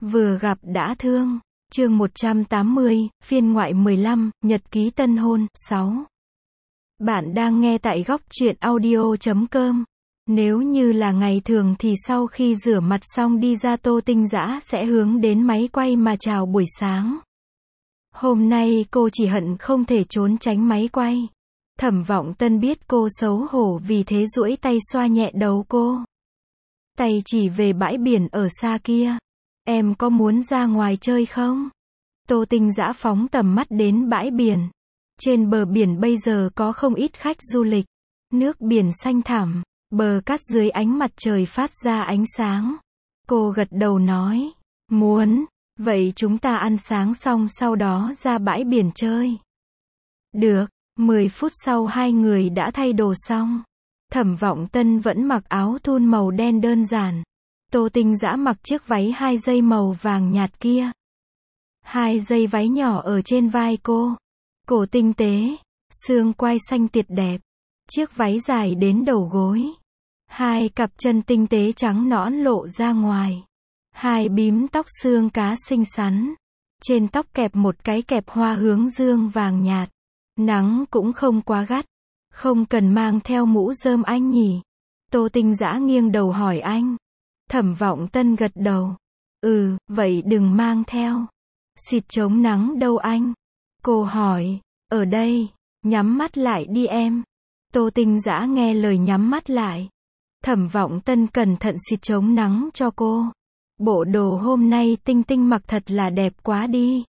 Vừa gặp đã thương. Chương 180, phiên ngoại 15, nhật ký tân hôn, 6. Bạn đang nghe tại góc truyện audio.com. Nếu như là ngày thường thì sau khi rửa mặt xong đi ra, Tô Tinh Dã sẽ hướng đến máy quay mà chào buổi sáng. Hôm nay cô chỉ hận không thể trốn tránh máy quay. Thẩm Vọng Tân biết cô xấu hổ, vì thế duỗi tay xoa nhẹ đầu cô. Tay chỉ về bãi biển ở xa kia. Em có muốn ra ngoài chơi không? Tô Tinh Dã phóng tầm mắt đến bãi biển. Trên bờ biển bây giờ có không ít khách du lịch. Nước biển xanh thẳm, bờ cát dưới ánh mặt trời phát ra ánh sáng. Cô gật đầu nói, muốn, vậy chúng ta ăn sáng xong sau đó ra bãi biển chơi. Được, 10 phút sau hai người đã thay đồ xong. Thẩm Vọng Tân vẫn mặc áo thun màu đen đơn giản. Tô Tinh Dã mặc chiếc váy 2 dây màu vàng nhạt kia. 2 dây váy nhỏ ở trên vai cô. Cổ tinh tế, xương quai xanh tuyệt đẹp. Chiếc váy dài đến đầu gối. 2 cặp chân tinh tế trắng nõn lộ ra ngoài. 2 bím tóc xương cá xinh xắn. Trên tóc kẹp một cái kẹp hoa hướng dương vàng nhạt. Nắng cũng không quá gắt. Không cần mang theo mũ rơm anh nhỉ? Tô Tinh Dã nghiêng đầu hỏi anh. Thẩm Vọng Tân gật đầu. Vậy đừng mang theo. Xịt chống nắng đâu anh? Cô hỏi. Ở đây. Nhắm mắt lại đi em. Tô Tinh Dã nghe lời nhắm mắt lại. Thẩm Vọng Tân cẩn thận xịt chống nắng cho cô. Bộ đồ hôm nay Tinh Tinh mặc thật là đẹp quá đi.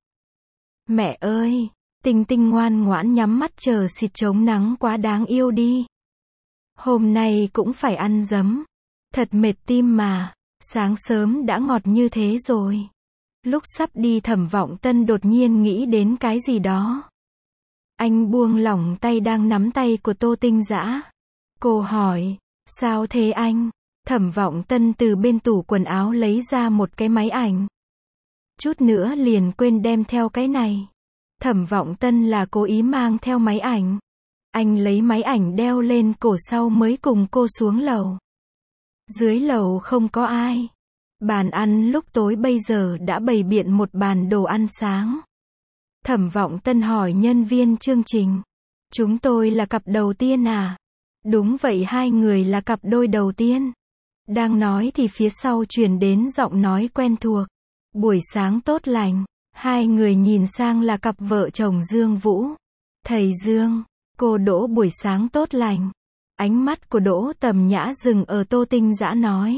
Mẹ ơi, Tinh Tinh ngoan ngoãn nhắm mắt chờ xịt chống nắng quá đáng yêu đi. Hôm nay cũng phải ăn dấm. Thật mệt tim mà. Sáng sớm đã ngọt như thế rồi. Lúc sắp đi Thẩm Vọng Tân đột nhiên nghĩ đến cái gì đó. Anh buông lỏng tay đang nắm tay của Tô Tinh Dã. Cô hỏi, sao thế anh? Thẩm Vọng Tân từ bên tủ quần áo lấy ra một cái máy ảnh. Chút nữa liền quên đem theo cái này. Thẩm Vọng Tân là cố ý mang theo máy ảnh. Anh lấy máy ảnh đeo lên cổ sau mới cùng cô xuống lầu. Dưới lầu không có ai. Bàn ăn lúc tối bây giờ đã bày biện một bàn đồ ăn sáng. Thẩm Vọng Tân hỏi nhân viên chương trình. Chúng tôi là cặp đầu tiên à? Đúng vậy, hai người là cặp đôi đầu tiên. Đang nói thì phía sau truyền đến giọng nói quen thuộc. Buổi sáng tốt lành. Hai người nhìn sang là cặp vợ chồng Dương Vũ. Thầy Dương, cô Đỗ buổi sáng tốt lành. Ánh mắt của Đỗ Tầm Nhã dừng ở Tô Tinh Dã nói.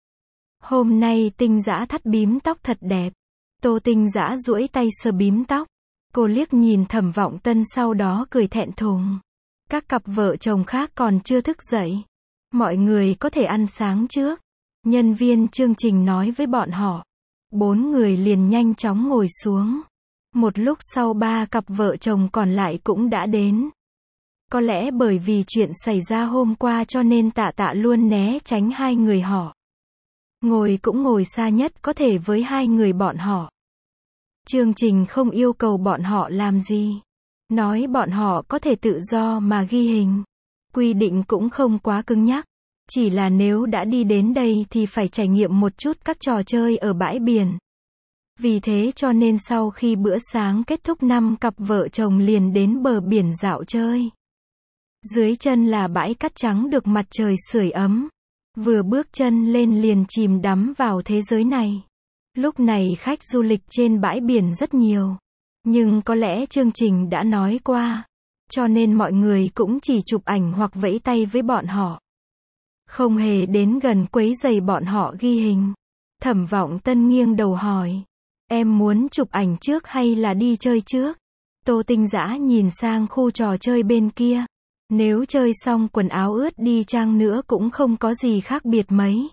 Hôm nay Tinh Dã thắt bím tóc thật đẹp. Tô Tinh Dã duỗi tay sờ bím tóc. Cô liếc nhìn Thẩm Vọng Tân sau đó cười thẹn thùng. Các cặp vợ chồng khác còn chưa thức dậy. Mọi người có thể ăn sáng trước. Nhân viên chương trình nói với bọn họ. 4 người liền nhanh chóng ngồi xuống. Một lúc sau 3 cặp vợ chồng còn lại cũng đã đến. Có lẽ bởi vì chuyện xảy ra hôm qua cho nên Tạ Tạ luôn né tránh hai người họ. Ngồi cũng ngồi xa nhất có thể với hai người bọn họ. Chương trình không yêu cầu bọn họ làm gì. Nói bọn họ có thể tự do mà ghi hình. Quy định cũng không quá cứng nhắc. Chỉ là nếu đã đi đến đây thì phải trải nghiệm một chút các trò chơi ở bãi biển. Vì thế cho nên sau khi bữa sáng kết thúc 5 cặp vợ chồng liền đến bờ biển dạo chơi. Dưới chân là bãi cát trắng được mặt trời sưởi ấm. Vừa bước chân lên liền chìm đắm vào thế giới này. Lúc này khách du lịch trên bãi biển rất nhiều. Nhưng có lẽ chương trình đã nói qua. Cho nên mọi người cũng chỉ chụp ảnh hoặc vẫy tay với bọn họ. Không hề đến gần quấy rầy bọn họ ghi hình. Thẩm Vọng Tân nghiêng đầu hỏi. Em muốn chụp ảnh trước hay là đi chơi trước? Tô Tinh Dã nhìn sang khu trò chơi bên kia. Nếu chơi xong quần áo ướt đi chăng nữa cũng không có gì khác biệt mấy.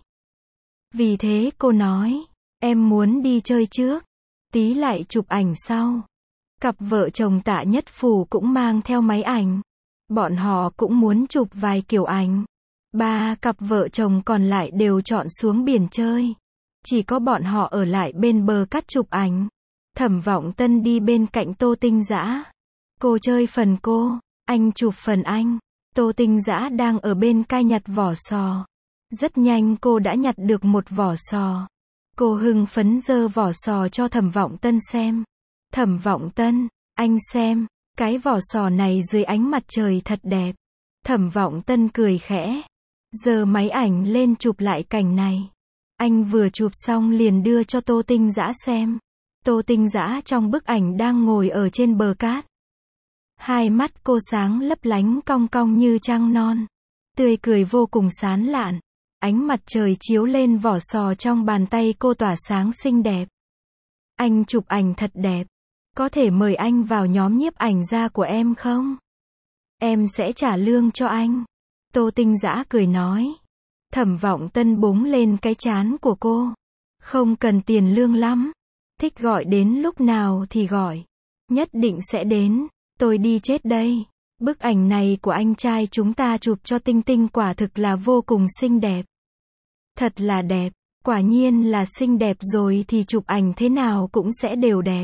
Vì thế cô nói. Em muốn đi chơi trước. Tí lại chụp ảnh sau. Cặp vợ chồng Tạ Nhất Phù cũng mang theo máy ảnh. Bọn họ cũng muốn chụp vài kiểu ảnh. 3 cặp vợ chồng còn lại đều chọn xuống biển chơi. Chỉ có bọn họ ở lại bên bờ cát chụp ảnh. Thẩm Vọng Tân đi bên cạnh Tô Tinh Dã. Cô chơi phần cô, anh chụp phần anh. Tô Tinh Dã đang ở bên cai nhặt vỏ sò. Rất nhanh cô đã nhặt được một vỏ sò. Cô hưng phấn giơ vỏ sò cho Thẩm Vọng Tân xem. Thẩm Vọng Tân, anh xem, cái vỏ sò này dưới ánh mặt trời thật đẹp. Thẩm Vọng Tân cười khẽ, giơ máy ảnh lên chụp lại cảnh này. Anh vừa chụp xong liền đưa cho Tô Tinh Dã xem. Tô Tinh Dã trong bức ảnh đang ngồi ở trên bờ cát. Hai mắt cô sáng lấp lánh cong cong như trăng non. Tươi cười vô cùng sán lạn. Ánh mặt trời chiếu lên vỏ sò trong bàn tay cô tỏa sáng xinh đẹp. Anh chụp ảnh thật đẹp. Có thể mời anh vào nhóm nhiếp ảnh gia của em không? Em sẽ trả lương cho anh. Tô Tinh Dã cười nói. Thẩm Vọng Tân búng lên cái trán của cô. Không cần tiền lương lắm. Thích gọi đến lúc nào thì gọi. Nhất định sẽ đến. Tôi đi chết đây. Bức ảnh này của anh trai chúng ta chụp cho Tinh Tinh quả thực là vô cùng xinh đẹp. Thật là đẹp. Quả nhiên là xinh đẹp rồi thì chụp ảnh thế nào cũng sẽ đều đẹp.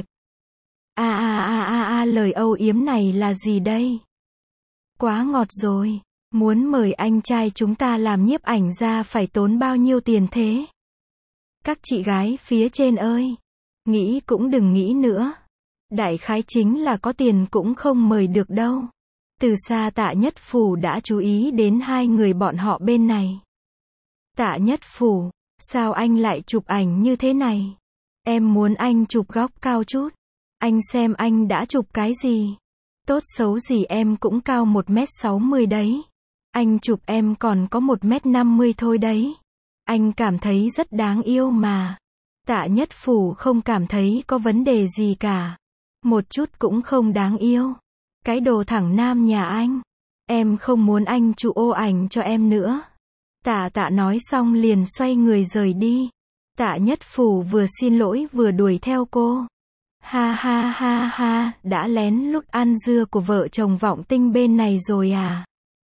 Lời âu yếm này là gì đây? Quá ngọt rồi. Muốn mời anh trai chúng ta làm nhiếp ảnh gia phải tốn bao nhiêu tiền thế? Các chị gái phía trên ơi! Nghĩ cũng đừng nghĩ nữa. Đại khái chính là có tiền cũng không mời được đâu. Từ xa Tạ Nhất Phủ đã chú ý đến hai người bọn họ bên này. Tạ Nhất Phủ, sao anh lại chụp ảnh như thế này? Em muốn anh chụp góc cao chút. Anh xem anh đã chụp cái gì? Tốt xấu gì em cũng cao 1m60 đấy. Anh chụp em còn có 1m50 thôi đấy. Anh cảm thấy rất đáng yêu mà. Tạ Nhất Phủ không cảm thấy có vấn đề gì cả. Một chút cũng không đáng yêu. Cái đồ thẳng nam nhà anh. Em không muốn anh chụp ô ảnh cho em nữa. Tạ nói xong liền xoay người rời đi. Tạ Nhất Phủ vừa xin lỗi vừa đuổi theo cô. Ha, đã lén lút ăn dưa của vợ chồng Vọng Tinh bên này rồi à?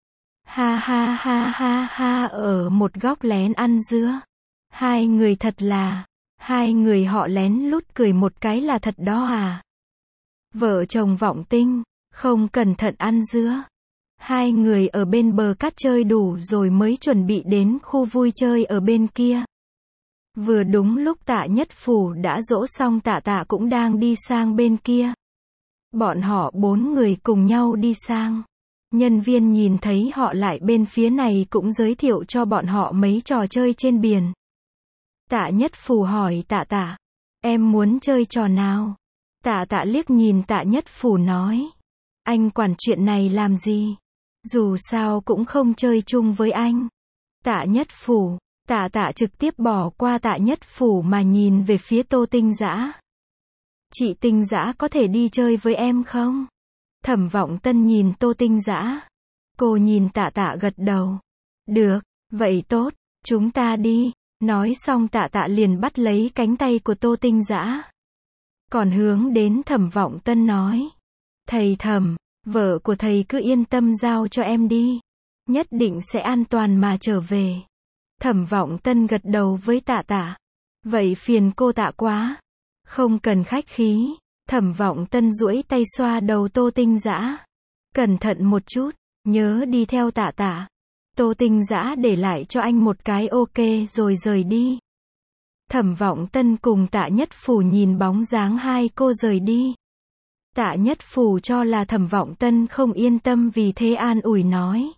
Ha, ở một góc lén ăn dưa. Hai người thật là, hai người họ lén lút cười một cái là thật đó à? Vợ chồng Vọng Tinh, không cẩn thận ăn dưa. Hai người ở bên bờ cát chơi đủ rồi mới chuẩn bị đến khu vui chơi ở bên kia. Vừa đúng lúc Tạ Nhất Phủ đã dỗ xong Tạ cũng đang đi sang bên kia. Bọn họ 4 người cùng nhau đi sang. Nhân viên nhìn thấy họ lại bên phía này cũng giới thiệu cho bọn họ mấy trò chơi trên biển. Tạ Nhất Phủ hỏi Tạ, em muốn chơi trò nào? Tạ liếc nhìn Tạ Nhất Phủ nói. Anh quản chuyện này làm gì? Dù sao cũng không chơi chung với anh. Tạ Nhất Phủ, Tạ trực tiếp bỏ qua Tạ Nhất Phủ mà nhìn về phía Tô Tinh Dã. Chị Tinh Dã có thể đi chơi với em không? Thẩm Vọng Tân nhìn Tô Tinh Dã. Cô nhìn Tạ gật đầu. Được, vậy tốt, chúng ta đi. Nói xong Tạ liền bắt lấy cánh tay của Tô Tinh Dã. Còn hướng đến Thẩm Vọng Tân nói. Thầy Thẩm, vợ của thầy cứ yên tâm giao cho em đi. Nhất định sẽ an toàn mà trở về. Thẩm Vọng Tân gật đầu với Tạ. Vậy phiền cô Tạ quá. Không cần khách khí. Thẩm Vọng Tân duỗi tay xoa đầu Tô Tinh Dã. Cẩn thận một chút, nhớ đi theo Tạ. Tô Tinh Dã để lại cho anh một cái ok rồi rời đi. Thẩm Vọng Tân cùng Tạ Nhất Phủ nhìn bóng dáng hai cô rời đi. Tạ Nhất Phủ cho là Thẩm Vọng Tân không yên tâm vì thế an ủi nói.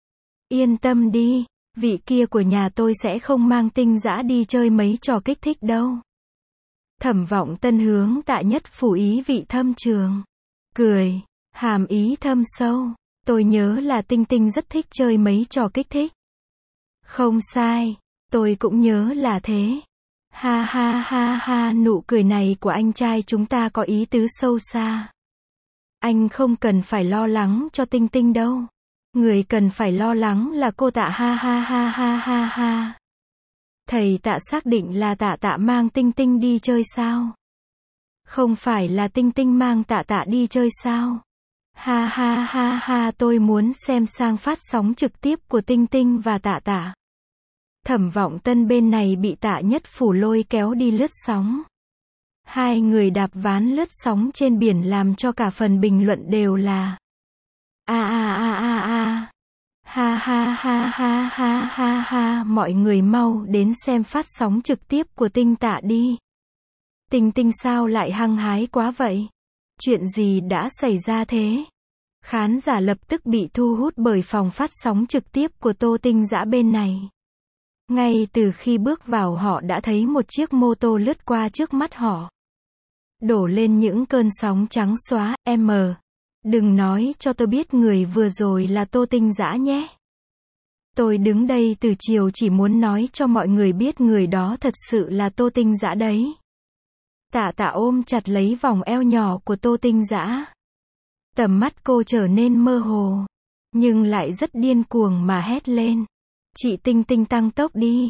Yên tâm đi, vị kia của nhà tôi sẽ không mang Tinh Dã đi chơi mấy trò kích thích đâu. Thẩm Vọng Tân hướng Tạ Nhất Phủ ý vị thâm trường. Cười, hàm ý thâm sâu. Tôi nhớ là Tinh rất thích chơi mấy trò kích thích. Không sai, tôi cũng nhớ là thế. Ha, nụ cười này của anh trai chúng ta có ý tứ sâu xa. Anh không cần phải lo lắng cho Tinh đâu. Người cần phải lo lắng là cô Tạ. Ha. Thầy Tạ xác định là Tạ mang Tinh đi chơi sao? Không phải là Tinh mang Tạ đi chơi sao? Ha, tôi muốn xem sang phát sóng trực tiếp của Tinh và Tạ. Thẩm Vọng Tân bên này bị Tạ Nhất Phủ lôi kéo đi lướt sóng. Hai người đạp ván lướt sóng trên biển làm cho cả phần bình luận đều là Ha ha ha ha ha ha ha, mọi người mau đến xem phát sóng trực tiếp của Tinh Tạ đi. Tinh Tinh sao lại hăng hái quá vậy? Chuyện gì đã xảy ra thế? Khán giả lập tức bị thu hút bởi phòng phát sóng trực tiếp của Tô Tinh Dã bên này. Ngay từ khi bước vào họ đã thấy một chiếc mô tô lướt qua trước mắt họ. Đổ lên những cơn sóng trắng xóa, đừng nói cho tôi biết người vừa rồi là Tô Tinh Dã nhé. Tôi đứng đây từ chiều chỉ muốn nói cho mọi người biết người đó thật sự là Tô Tinh Dã đấy. Tạ Tạ ôm chặt lấy vòng eo nhỏ của Tô Tinh Dã. Tầm mắt cô trở nên mơ hồ, nhưng lại rất điên cuồng mà hét lên. Chị Tinh Tinh tăng tốc đi.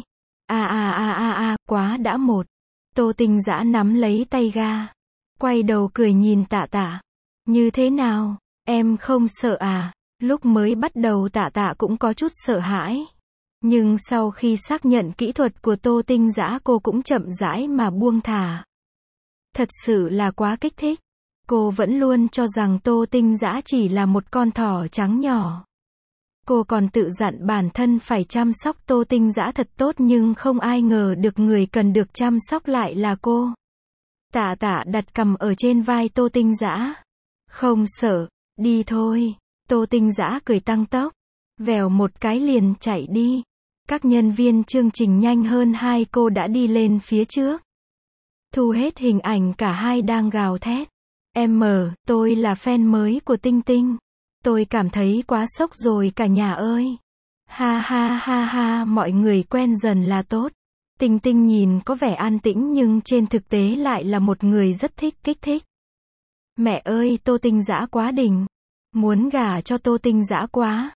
Quá đã một. Tô Tinh Dã nắm lấy tay ga. Quay đầu cười nhìn Tạ Tạ. Như thế nào, em không sợ à? Lúc mới bắt đầu Tạ Tạ cũng có chút sợ hãi. Nhưng sau khi xác nhận kỹ thuật của Tô Tinh Dã cô cũng chậm rãi mà buông thả. Thật sự là quá kích thích. Cô vẫn luôn cho rằng Tô Tinh Dã chỉ là một con thỏ trắng nhỏ. Cô còn tự dặn bản thân phải chăm sóc Tô Tinh Dã thật tốt nhưng không ai ngờ được người cần được chăm sóc lại là cô. Tạ Tạ đặt cằm ở trên vai Tô Tinh Dã. Không sợ, đi thôi. Tô Tinh Dã cười tăng tốc. Vèo một cái liền chạy đi. Các nhân viên chương trình nhanh hơn hai cô đã đi lên phía trước. Thu hết hình ảnh cả hai đang gào thét. Tôi là fan mới của Tinh Tinh. Tôi cảm thấy quá sốc rồi cả nhà ơi. Ha ha ha ha, mọi người quen dần là tốt. Tinh Tinh nhìn có vẻ an tĩnh nhưng trên thực tế lại là một người rất thích kích thích. Mẹ ơi, Tô Tinh Dã quá đỉnh. Muốn gả cho Tô Tinh Dã quá.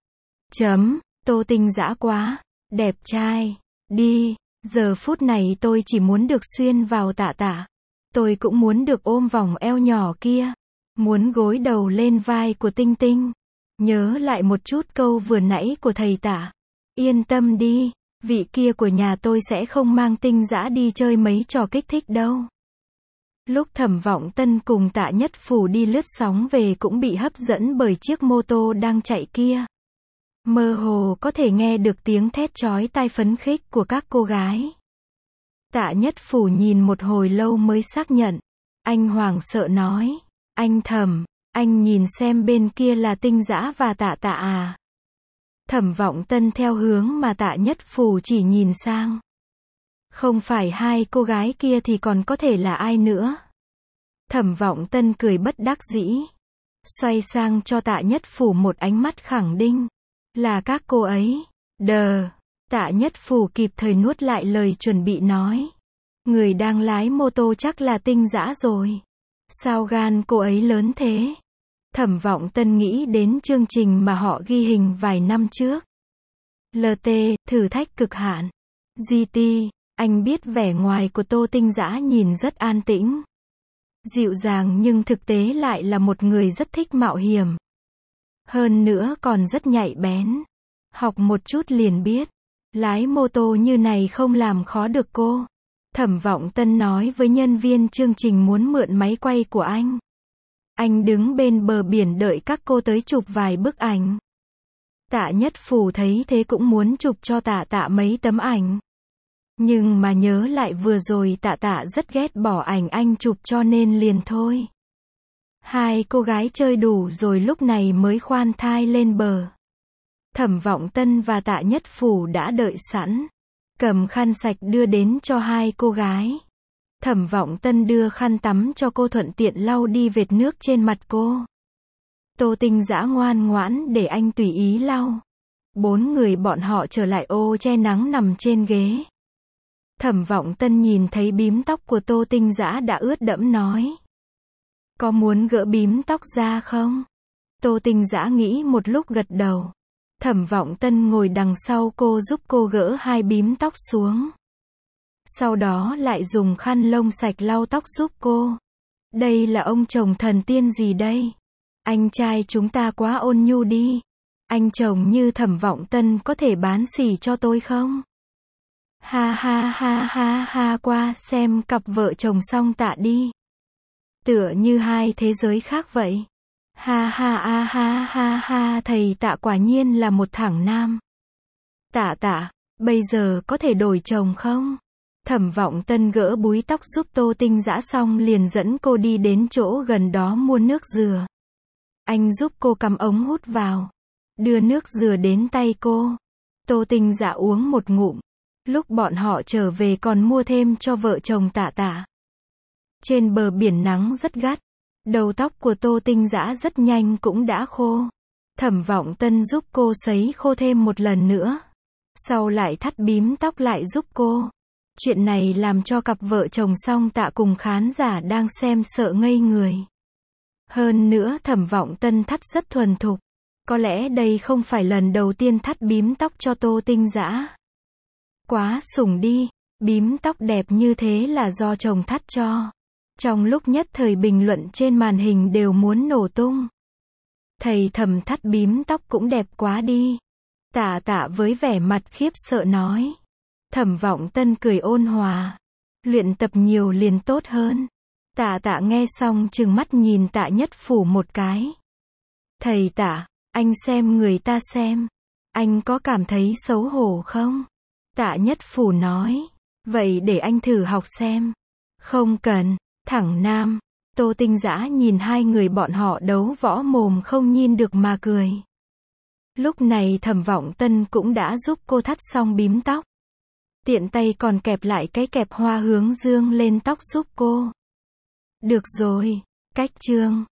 Tô Tinh Dã quá đẹp trai. Đi, giờ phút này tôi chỉ muốn được xuyên vào Tạ Tạ. Tôi cũng muốn được ôm vòng eo nhỏ kia. Muốn gối đầu lên vai của Tinh Tinh. Nhớ lại một chút câu vừa nãy của thầy Tạ. Yên tâm đi, vị kia của nhà tôi sẽ không mang Tinh Dã đi chơi mấy trò kích thích đâu. Lúc Thẩm Vọng Tân cùng Tạ Nhất Phù đi lướt sóng về cũng bị hấp dẫn bởi chiếc mô tô đang chạy kia. Mơ hồ có thể nghe được tiếng thét chói tai phấn khích của các cô gái. Tạ Nhất Phù nhìn một hồi lâu mới xác nhận. Anh hoảng sợ nói. Anh Thẩm, anh nhìn xem bên kia là Tinh Dã và Tạ Tạ à? Thẩm Vọng Tân theo hướng mà Tạ Nhất Phù chỉ nhìn sang. Không phải hai cô gái kia thì còn có thể là ai nữa? Thẩm Vọng Tân cười bất đắc dĩ. Xoay sang cho Tạ Nhất Phù một ánh mắt khẳng định. Là các cô ấy. Tạ Nhất Phù kịp thời nuốt lại lời chuẩn bị nói. Người đang lái mô tô chắc là Tinh Dã rồi. Sao gan cô ấy lớn thế? Thẩm Vọng Tân nghĩ đến chương trình mà họ ghi hình vài năm trước. LT, thử thách cực hạn. GT, anh biết vẻ ngoài của Tô Tinh Dã nhìn rất an tĩnh. Dịu dàng nhưng thực tế lại là một người rất thích mạo hiểm. Hơn nữa còn rất nhạy bén. Học một chút liền biết. Lái mô tô như này không làm khó được cô. Thẩm Vọng Tân nói với nhân viên chương trình muốn mượn máy quay của anh. Anh đứng bên bờ biển đợi các cô tới chụp vài bức ảnh. Tạ Nhất Phù thấy thế cũng muốn chụp cho Tạ Tạ mấy tấm ảnh. Nhưng mà nhớ lại vừa rồi Tạ Tạ rất ghét bỏ ảnh anh chụp cho nên liền thôi. Hai cô gái chơi đủ rồi lúc này mới khoan thai lên bờ. Thẩm Vọng Tân và Tạ Nhất Phù đã đợi sẵn. Cầm khăn sạch đưa đến cho hai cô gái. Thẩm Vọng Tân đưa khăn tắm cho cô thuận tiện lau đi vệt nước trên mặt cô. Tô Tinh Dã ngoan ngoãn để anh tùy ý lau. Bốn người bọn họ trở lại ô che nắng nằm trên ghế. Thẩm Vọng Tân nhìn thấy bím tóc của Tô Tinh Dã đã ướt đẫm nói. Có muốn gỡ bím tóc ra không? Tô Tinh Dã nghĩ một lúc gật đầu. Thẩm Vọng Tân ngồi đằng sau cô giúp cô gỡ hai bím tóc xuống. Sau đó lại dùng khăn lông sạch lau tóc giúp cô. Đây là ông chồng thần tiên gì đây? Anh trai chúng ta quá ôn nhu đi. Anh chồng như Thẩm Vọng Tân có thể bán xỉ cho tôi không? Ha ha ha ha ha, qua xem cặp vợ chồng song Tạ đi. Tựa như hai thế giới khác vậy. Ha ha a ha ha ha, thầy Tạ quả nhiên là một thẳng nam. Tạ Tạ, bây giờ có thể đổi chồng không? Thẩm Vọng Tân gỡ búi tóc giúp Tô Tinh Dã xong liền dẫn cô đi đến chỗ gần đó mua nước dừa. Anh giúp cô cắm ống hút vào, đưa nước dừa đến tay cô. Tô Tinh Dã uống một ngụm. Lúc bọn họ trở về còn mua thêm cho vợ chồng Tạ Tạ. Trên bờ biển nắng rất gắt, đầu tóc của Tô Tinh Dã rất nhanh cũng đã khô. Thẩm Vọng Tân giúp cô sấy khô thêm một lần nữa, sau lại thắt bím tóc lại giúp cô. Chuyện này làm cho cặp vợ chồng Song Tạ cùng khán giả đang xem sợ ngây người. Hơn nữa Thẩm Vọng Tân thắt rất thuần thục. Có lẽ đây không phải lần đầu tiên thắt bím tóc cho Tô Tinh Dã. Quá sủng đi, bím tóc đẹp như thế là do chồng thắt cho. Trong lúc nhất thời bình luận trên màn hình đều muốn nổ tung. Thầy Thẩm thắt bím tóc cũng đẹp quá đi. Tạ Tạ với vẻ mặt khiếp sợ nói. Thẩm Vọng Tân cười ôn hòa. Luyện tập nhiều liền tốt hơn. Tạ Tạ nghe xong trừng mắt nhìn Tạ Nhất Phủ một cái. Thầy Tạ, anh xem người ta xem. Anh có cảm thấy xấu hổ không? Tạ Nhất Phủ nói. Vậy để anh thử học xem. Không cần, thẳng nam. Tô Tinh Dã nhìn hai người bọn họ đấu võ mồm không nhìn được mà cười. Lúc này Thẩm Vọng Tân cũng đã giúp cô thắt xong bím tóc. Tiện tay còn kẹp lại cái kẹp hoa hướng dương lên tóc giúp cô. Được rồi, cách chương.